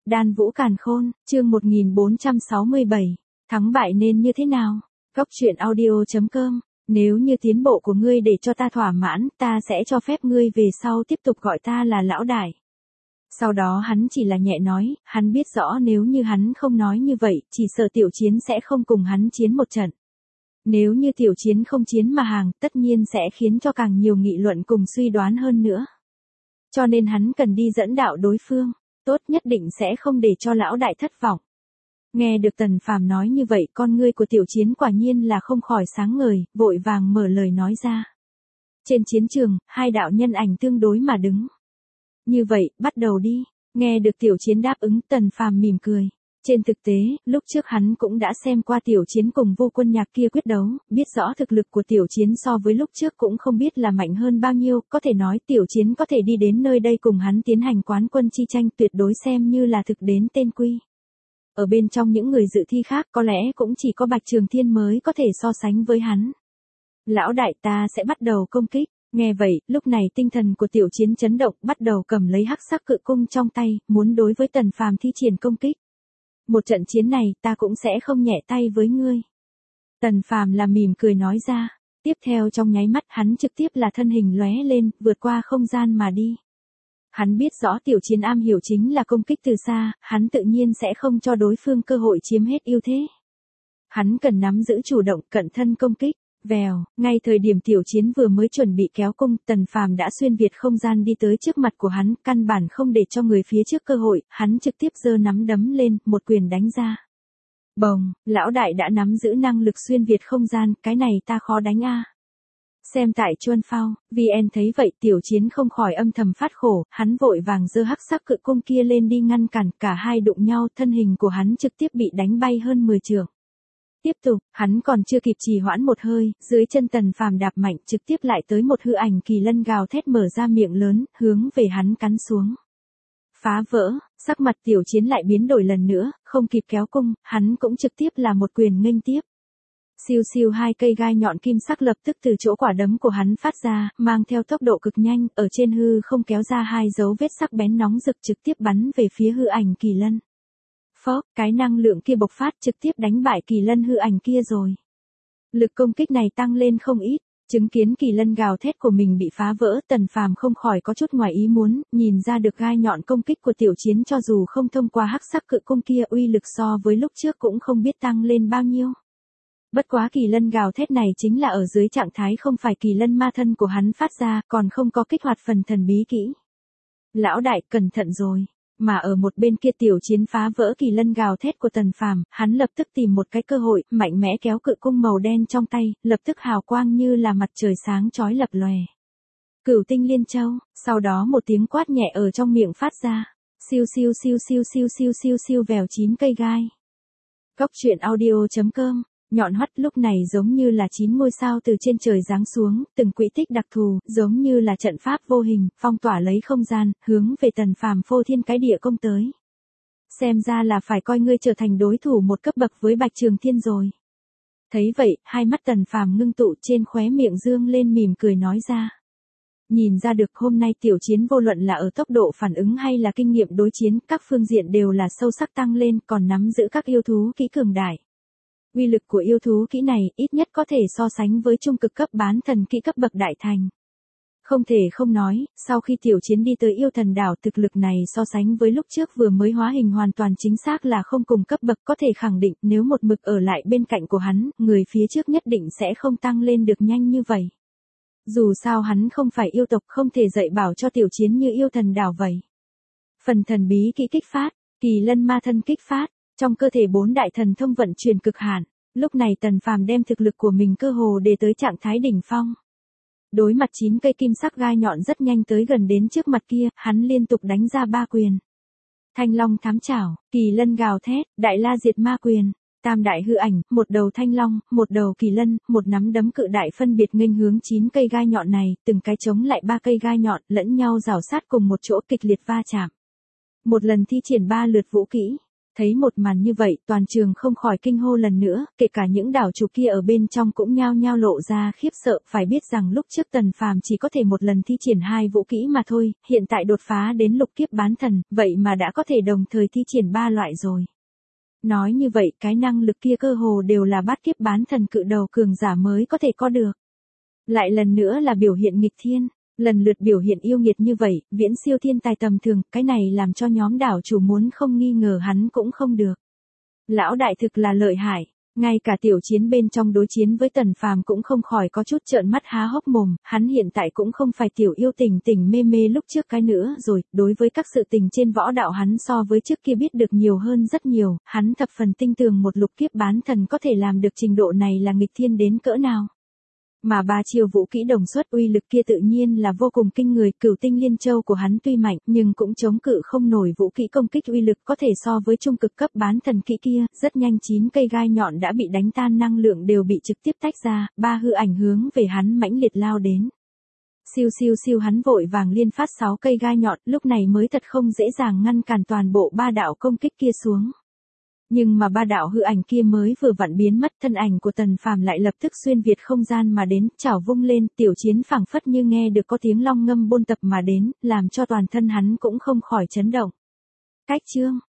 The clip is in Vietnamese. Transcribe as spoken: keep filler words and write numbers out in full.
Đan Vũ Càn Khôn, chương một nghìn bốn trăm sáu mươi bảy, thắng bại nên như thế nào? Góc truyện audio chấm com, nếu như tiến bộ của ngươi để cho ta thỏa mãn, ta sẽ cho phép ngươi về sau tiếp tục gọi ta là lão đại. Sau đó hắn chỉ là nhẹ nói, hắn biết rõ nếu như hắn không nói như vậy, chỉ sợ Tiểu Chiến sẽ không cùng hắn chiến một trận. Nếu như Tiểu Chiến không chiến mà hàng, tất nhiên sẽ khiến cho càng nhiều nghị luận cùng suy đoán hơn nữa. Cho nên hắn cần đi dẫn đạo đối phương, tốt nhất định sẽ không để cho lão đại thất vọng. Nghe được Tần Phàm nói như vậy, con ngươi của Tiểu Chiến quả nhiên là không khỏi sáng ngời, vội vàng mở lời nói ra. Trên chiến trường, hai đạo nhân ảnh tương đối mà đứng. Như vậy, bắt đầu đi. Nghe được Tiểu Chiến đáp ứng, Tần Phàm mỉm cười. Trên thực tế, lúc trước hắn cũng đã xem qua Tiểu Chiến cùng Vô Quân Nhạc kia quyết đấu, biết rõ thực lực của Tiểu Chiến so với lúc trước cũng không biết là mạnh hơn bao nhiêu, có thể nói Tiểu Chiến có thể đi đến nơi đây cùng hắn tiến hành quán quân chi tranh tuyệt đối xem như là thực đến tên quy. Ở bên trong những người dự thi khác có lẽ cũng chỉ có Bạch Trường Thiên mới có thể so sánh với hắn. Lão đại, ta sẽ bắt đầu công kích. Nghe vậy, lúc này tinh thần của Tiểu Chiến chấn động, bắt đầu cầm lấy hắc sắc cự cung trong tay, muốn đối với Tần Phàm thi triển công kích. Một trận chiến này, ta cũng sẽ không nhẹ tay với ngươi. Tần Phàm là mỉm cười nói ra. Tiếp theo trong nháy mắt hắn trực tiếp là thân hình lóe lên, vượt qua không gian mà đi. Hắn biết rõ Tiểu Chiến am hiểu chính là công kích từ xa, hắn tự nhiên sẽ không cho đối phương cơ hội chiếm hết ưu thế. Hắn cần nắm giữ chủ động, cận thân công kích. Vèo, ngay thời điểm Tiểu Chiến vừa mới chuẩn bị kéo cung, Tần Phàm đã xuyên việt không gian đi tới trước mặt của hắn, căn bản không để cho người phía trước cơ hội, hắn trực tiếp giơ nắm đấm lên, một quyền đánh ra. Bồng, lão đại đã nắm giữ năng lực xuyên việt không gian, cái này ta khó đánh a. Xem tại Chuân Phao, vê en thấy vậy Tiểu Chiến không khỏi âm thầm phát khổ, hắn vội vàng giơ hắc sắc cự cung kia lên đi ngăn cản, cả hai đụng nhau, thân hình của hắn trực tiếp bị đánh bay hơn mười trượng. Tiếp tục, hắn còn chưa kịp trì hoãn một hơi, dưới chân Tần Phàm đạp mạnh trực tiếp lại tới một hư ảnh kỳ lân gào thét mở ra miệng lớn, hướng về hắn cắn xuống. Phá vỡ, sắc mặt Tiểu Chiến lại biến đổi lần nữa, không kịp kéo cung, hắn cũng trực tiếp là một quyền nghênh tiếp. Siêu siêu hai cây gai nhọn kim sắc lập tức từ chỗ quả đấm của hắn phát ra, mang theo tốc độ cực nhanh, ở trên hư không kéo ra hai dấu vết sắc bén nóng rực trực tiếp bắn về phía hư ảnh kỳ lân. Phó, cái năng lượng kia bộc phát trực tiếp đánh bại kỳ lân hư ảnh kia rồi. Lực công kích này tăng lên không ít, chứng kiến kỳ lân gào thét của mình bị phá vỡ, Tần Phàm không khỏi có chút ngoài ý muốn, nhìn ra được gai nhọn công kích của Tiểu Chiến cho dù không thông qua hắc sắc cự cung kia uy lực so với lúc trước cũng không biết tăng lên bao nhiêu. Bất quá kỳ lân gào thét này chính là ở dưới trạng thái không phải kỳ lân ma thân của hắn phát ra, còn không có kích hoạt phần thần bí kỹ. Lão đại, cẩn thận rồi. Mà ở một bên kia Tiểu Chiến phá vỡ kỳ lân gào thét của Tần Phàm, hắn lập tức tìm một cái cơ hội, mạnh mẽ kéo cự cung màu đen trong tay, lập tức hào quang như là mặt trời sáng chói lập lòe. Cửu tinh liên châu, sau đó một tiếng quát nhẹ ở trong miệng phát ra. Siêu siêu siêu siêu siêu siêu siêu siêu vèo chín cây gai. Góc truyện audio chấm com. Nhọn hoắt lúc này giống như là chín ngôi sao từ trên trời giáng xuống, từng quỹ tích đặc thù, giống như là trận pháp vô hình, phong tỏa lấy không gian, hướng về Tần Phàm phô thiên cái địa công tới. Xem ra là phải coi ngươi trở thành đối thủ một cấp bậc với Bạch Trường Thiên rồi. Thấy vậy, hai mắt Tần Phàm ngưng tụ, trên khóe miệng dương lên mỉm cười nói ra. Nhìn ra được hôm nay Tiểu Chiến vô luận là ở tốc độ phản ứng hay là kinh nghiệm đối chiến, các phương diện đều là sâu sắc tăng lên, còn nắm giữ các yêu thú kỹ cường đại. Uy lực của yêu thú kỹ này ít nhất có thể so sánh với trung cực cấp bán thần kỹ cấp bậc đại thành. Không thể không nói, sau khi Tiểu Chiến đi tới yêu thần đảo, thực lực này so sánh với lúc trước vừa mới hóa hình hoàn toàn chính xác là không cùng cấp bậc, có thể khẳng định nếu một mực ở lại bên cạnh của hắn, người phía trước nhất định sẽ không tăng lên được nhanh như vậy. Dù sao hắn không phải yêu tộc, không thể dạy bảo cho Tiểu Chiến như yêu thần đảo vậy. Phần thần bí kỹ kích phát, kỳ lân ma thân kích phát. Trong cơ thể bốn đại thần thông vận chuyển cực hạn, lúc này Tần Phàm đem thực lực của mình cơ hồ để tới trạng thái đỉnh phong. Đối mặt chín cây kim sắc gai nhọn rất nhanh tới gần đến trước mặt kia, hắn liên tục đánh ra ba quyền. Thanh long thám chảo, kỳ lân gào thét, đại la diệt ma quyền, tam đại hư ảnh, một đầu thanh long, một đầu kỳ lân, một nắm đấm cự đại phân biệt nghênh hướng chín cây gai nhọn này, từng cái chống lại ba cây gai nhọn, lẫn nhau rào sát cùng một chỗ kịch liệt va chạm. Một lần thi triển ba lượt vũ kỹ. Thấy một màn như vậy, toàn trường không khỏi kinh hô lần nữa, kể cả những đảo chủ kia ở bên trong cũng nhao nhao lộ ra khiếp sợ, phải biết rằng lúc trước Tần Phàm chỉ có thể một lần thi triển hai vũ kỹ mà thôi, hiện tại đột phá đến lục kiếp bán thần, vậy mà đã có thể đồng thời thi triển ba loại rồi. Nói như vậy, cái năng lực kia cơ hồ đều là bát kiếp bán thần cự đầu cường giả mới có thể có được. Lại lần nữa là biểu hiện nghịch thiên. Lần lượt biểu hiện yêu nghiệt như vậy, viễn siêu thiên tài tầm thường, cái này làm cho nhóm đảo chủ muốn không nghi ngờ hắn cũng không được. Lão đại thực là lợi hại, ngay cả tiểu chiến bên trong đối chiến với Tần Phàm cũng không khỏi có chút trợn mắt há hốc mồm, hắn hiện tại cũng không phải tiểu yêu tình tình mê mê lúc trước cái nữa rồi, đối với các sự tình trên võ đạo hắn so với trước kia biết được nhiều hơn rất nhiều, hắn thập phần tinh tường một lục kiếp bán thần có thể làm được trình độ này là nghịch thiên đến cỡ nào. Mà ba chiêu vũ kỹ đồng xuất uy lực kia tự nhiên là vô cùng kinh người, Cửu Tinh Liên Châu của hắn tuy mạnh nhưng cũng chống cự không nổi vũ kỹ công kích uy lực có thể so với trung cực cấp bán thần kỹ kia, rất nhanh chín cây gai nhọn đã bị đánh tan, năng lượng đều bị trực tiếp tách ra, ba hư ảnh hướng về hắn mãnh liệt lao đến. Siêu siêu siêu, hắn vội vàng liên phát sáu cây gai nhọn, lúc này mới thật không dễ dàng ngăn cản toàn bộ ba đạo công kích kia xuống. Nhưng mà ba đạo hư ảnh kia mới vừa vặn biến mất, thân ảnh của Tần Phàm lại lập tức xuyên việt không gian mà đến, chảo vung lên, tiểu chiến phảng phất như nghe được có tiếng long ngâm bôn tập mà đến, làm cho toàn thân hắn cũng không khỏi chấn động. Cách chương